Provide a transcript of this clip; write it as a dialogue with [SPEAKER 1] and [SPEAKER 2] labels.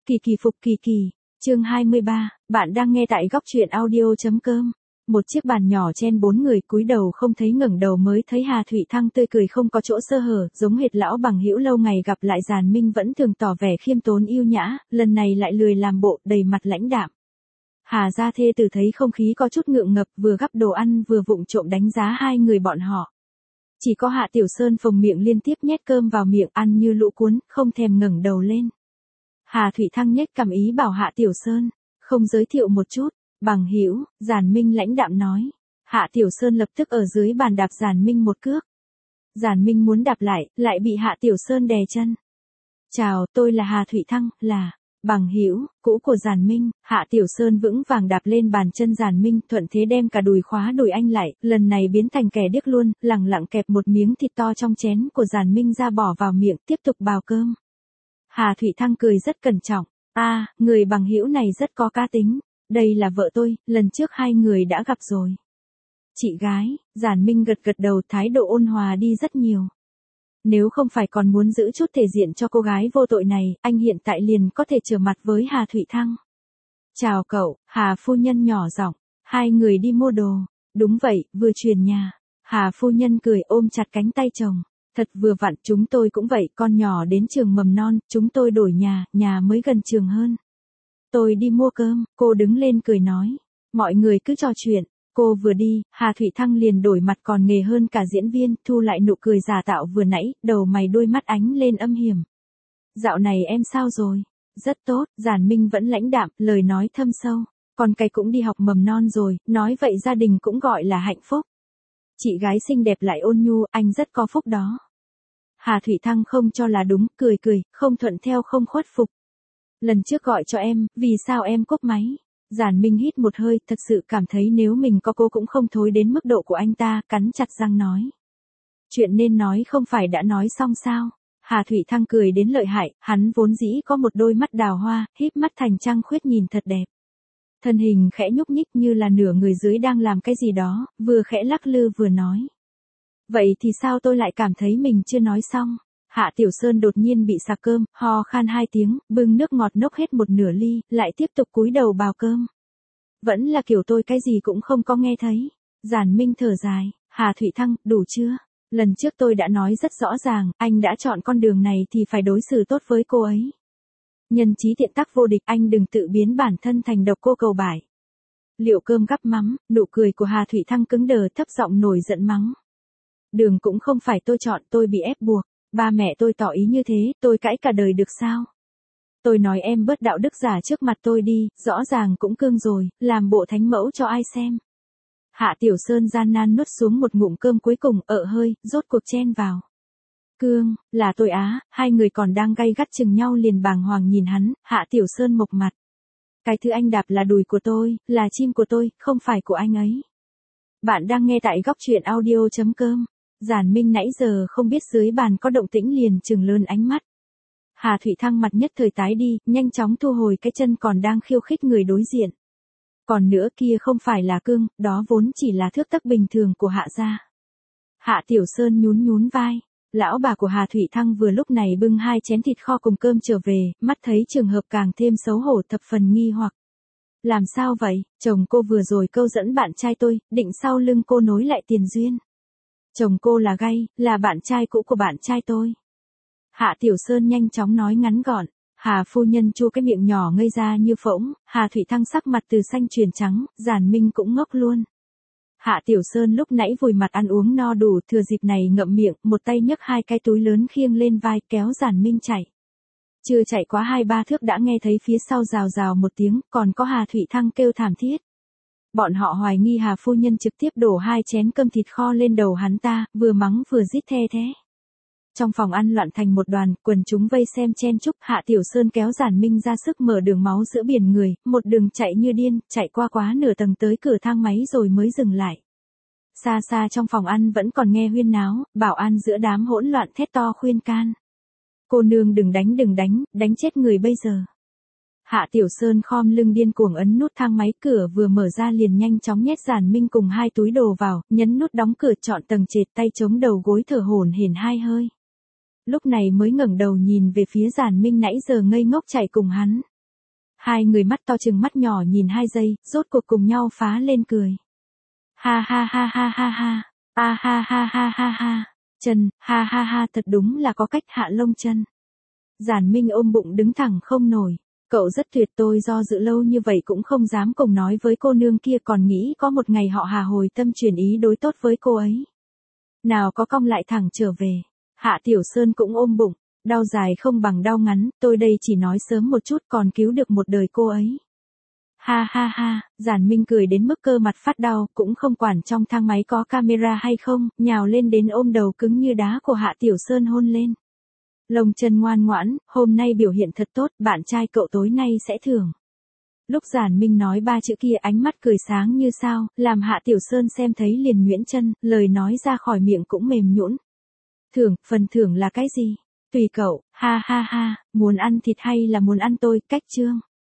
[SPEAKER 1] Kỳ kỳ phục kỳ kỳ, chương 23, bạn đang nghe tại góc truyện audio.com. Một chiếc bàn nhỏ chen 4 người cúi đầu không thấy ngẩng đầu mới thấy Hà Thụy Thăng tươi cười không có chỗ sơ hở, giống hệt lão bằng hữu lâu ngày gặp lại Giàn Minh vẫn thường tỏ vẻ khiêm tốn yêu nhã, lần này lại lười làm bộ, đầy mặt lãnh đạm. Hà gia thê tử thấy không khí có chút ngượng ngập, vừa gắp đồ ăn vừa vụng trộm đánh giá hai người bọn họ. Chỉ có Hạ Tiểu Sơn phồng miệng liên tiếp nhét cơm vào miệng ăn như lũ cuốn, không thèm ngẩng đầu lên. Hà Thụy Thăng nhếch cằm ý bảo Hạ Tiểu Sơn, không giới thiệu một chút, bằng hữu, Giàn Minh lãnh đạm nói. Hạ Tiểu Sơn lập tức ở dưới bàn đạp Giàn Minh một cước. Giàn Minh muốn đạp lại bị Hạ Tiểu Sơn đè chân. Chào, tôi là Hà Thụy Thăng, là bằng hữu cũ của Giàn Minh. Hạ Tiểu Sơn vững vàng đạp lên bàn chân Giàn Minh, thuận thế đem cả đùi khóa đùi anh lại, lần này biến thành kẻ điếc luôn, lẳng lặng kẹp một miếng thịt to trong chén của Giàn Minh ra bỏ vào miệng, tiếp tục bào cơm. Hà Thụy Thăng cười rất cẩn trọng, người bằng hữu này rất có cá tính, đây là vợ tôi, lần trước hai người đã gặp rồi. Chị gái, Giàn Minh gật gật đầu, thái độ ôn hòa đi rất nhiều. Nếu không phải còn muốn giữ chút thể diện cho cô gái vô tội này, anh hiện tại liền có thể trở mặt với Hà Thụy Thăng. Chào cậu, Hà phu nhân nhỏ giọng, hai người đi mua đồ. Đúng vậy, vừa chuyển nhà. Hà phu nhân cười ôm chặt cánh tay chồng. Thật vừa vặn, chúng tôi cũng vậy, con nhỏ đến trường mầm non, chúng tôi đổi nhà mới gần trường hơn. Tôi đi mua cơm, cô đứng lên cười nói. Mọi người cứ trò chuyện. Cô vừa đi, Hà Thụy Thăng liền đổi mặt còn nghề hơn cả diễn viên, thu lại nụ cười giả tạo vừa nãy, đầu mày đôi mắt ánh lên âm hiểm. Dạo này em sao rồi? Rất tốt, Giàn Minh vẫn lãnh đạm, lời nói thâm sâu. Con cái cũng đi học mầm non rồi, nói vậy gia đình cũng gọi là hạnh phúc. Chị gái xinh đẹp lại ôn nhu, anh rất có phúc đó. Hà Thụy Thăng không cho là đúng, cười, không thuận theo không khuất phục. Lần trước gọi cho em, vì sao em cúp máy? Giàn Minh hít một hơi, thật sự cảm thấy nếu mình có cô cũng không thối đến mức độ của anh ta, cắn chặt răng nói. Chuyện nên nói không phải đã nói xong sao? Hà Thụy Thăng cười đến lợi hại, hắn vốn dĩ có một đôi mắt đào hoa, híp mắt thành trăng khuyết nhìn thật đẹp. Thân hình khẽ nhúc nhích như là nửa người dưới đang làm cái gì đó, vừa khẽ lắc lư vừa nói. Vậy thì sao tôi lại cảm thấy mình chưa nói xong? Hạ Tiểu Sơn đột nhiên bị sặc cơm, ho khan 2 tiếng, bưng nước ngọt nốc hết một nửa ly, lại tiếp tục cúi đầu bào cơm. Vẫn là kiểu tôi cái gì cũng không có nghe thấy. Giàn Minh thở dài, Hà Thụy Thăng, đủ chưa? Lần trước tôi đã nói rất rõ ràng, anh đã chọn con đường này thì phải đối xử tốt với cô ấy. Nhân chí tiện tác vô địch, anh đừng tự biến bản thân thành độc cô cầu bại. Liệu cơm gắp mắm, nụ cười của Hà Thụy Thăng cứng đờ, thấp giọng nổi giận mắng. Đường cũng không phải tôi chọn, tôi bị ép buộc. Ba mẹ tôi tỏ ý như thế, tôi cãi cả đời được sao? Tôi nói em bớt đạo đức giả trước mặt tôi đi, rõ ràng cũng cương rồi, làm bộ thánh mẫu cho ai xem. Hạ Tiểu Sơn gian nan nuốt xuống một ngụm cơm cuối cùng, hơi, rốt cuộc chen vào. Cương, là tôi á, hai người còn đang gay gắt chừng nhau liền bàng hoàng nhìn hắn, Hạ Tiểu Sơn mộc mặt. Cái thứ anh đạp là đùi của tôi, là chim của tôi, không phải của anh ấy. Bạn đang nghe tại góc truyện audio.com. Giàn Minh nãy giờ không biết dưới bàn có động tĩnh liền trừng lớn ánh mắt. Hà Thụy Thăng mặt nhất thời tái đi, nhanh chóng thu hồi cái chân còn đang khiêu khích người đối diện. Còn nữa kia không phải là cương, đó vốn chỉ là thước tấc bình thường của Hạ gia. Hạ Tiểu Sơn nhún vai. Lão bà của Hà Thụy Thăng vừa lúc này bưng 2 chén thịt kho cùng cơm trở về, mắt thấy trường hợp càng thêm xấu hổ, thập phần nghi hoặc. Làm sao vậy, chồng cô vừa rồi câu dẫn bạn trai tôi, định sau lưng cô nối lại tiền duyên. Chồng cô là gay, là bạn trai cũ của bạn trai tôi. Hạ Tiểu Sơn nhanh chóng nói ngắn gọn. Hà phu nhân chu cái miệng nhỏ ngây ra như phỗng, Hà Thụy Thăng sắc mặt từ xanh chuyển trắng, Giàn Minh cũng ngốc luôn. Hạ Tiểu Sơn lúc nãy vùi mặt ăn uống no đủ, thừa dịp này ngậm miệng, một tay nhấc 2 cái túi lớn khiêng lên vai kéo Giàn Minh chạy. Chưa chạy quá 2-3 thước đã nghe thấy phía sau rào rào một tiếng, còn có Hà Thụy Thăng kêu thảm thiết. Bọn họ hoài nghi Hà phu nhân trực tiếp đổ 2 chén cơm thịt kho lên đầu hắn ta, vừa mắng vừa rít the thế. Trong phòng ăn loạn thành một đoàn, quần chúng vây xem chen chúc, Hạ Tiểu Sơn kéo Giàn Minh ra sức mở đường máu giữa biển người, một đường chạy như điên, chạy qua quá nửa tầng tới cửa thang máy rồi mới dừng lại. Xa xa trong phòng ăn vẫn còn nghe huyên náo, bảo an giữa đám hỗn loạn thét to khuyên can. Cô nương đừng đánh chết người bây giờ. Hạ Tiểu Sơn khom lưng điên cuồng ấn nút thang máy, cửa vừa mở ra liền nhanh chóng nhét Giàn Minh cùng 2 túi đồ vào, nhấn nút đóng cửa, chọn tầng trệt, tay chống đầu gối thở hổn hển 2 hơi. Lúc này mới ngẩng đầu nhìn về phía Giàn Minh nãy giờ ngây ngốc chạy cùng hắn. Hai người mắt to chừng mắt nhỏ nhìn 2 giây, rốt cuộc cùng nhau phá lên cười. Ha ha ha ha ha ha. A ha ha ha ha ha. Chân, ha ha ha thật đúng là có cách hạ lông chân. Giản Minh ôm bụng đứng thẳng không nổi. Cậu rất tuyệt, tôi do dự lâu như vậy cũng không dám cùng nói với cô nương kia, còn nghĩ có một ngày họ Hà hồi tâm chuyển ý đối tốt với cô ấy. Nào có cong lại thẳng trở về. Hạ Tiểu Sơn cũng ôm bụng. Đau dài không bằng đau ngắn, tôi đây chỉ nói sớm một chút còn cứu được một đời cô ấy. Ha ha ha, Giản Minh cười đến mức cơ mặt phát đau, cũng không quản trong thang máy có camera hay không, nhào lên đến ôm đầu cứng như đá của Hạ Tiểu Sơn hôn lên. Lông chân ngoan ngoãn, hôm nay biểu hiện thật tốt, bạn trai cậu tối nay sẽ thưởng. Lúc Giản Minh nói 3 chữ kia ánh mắt cười sáng như sao, làm Hạ Tiểu Sơn xem thấy liền nhuyễn chân, lời nói ra khỏi miệng cũng mềm nhũn. Thưởng, phần thưởng là cái gì? Tùy cậu, ha ha ha, muốn ăn thịt hay là muốn ăn tôi, cách chương.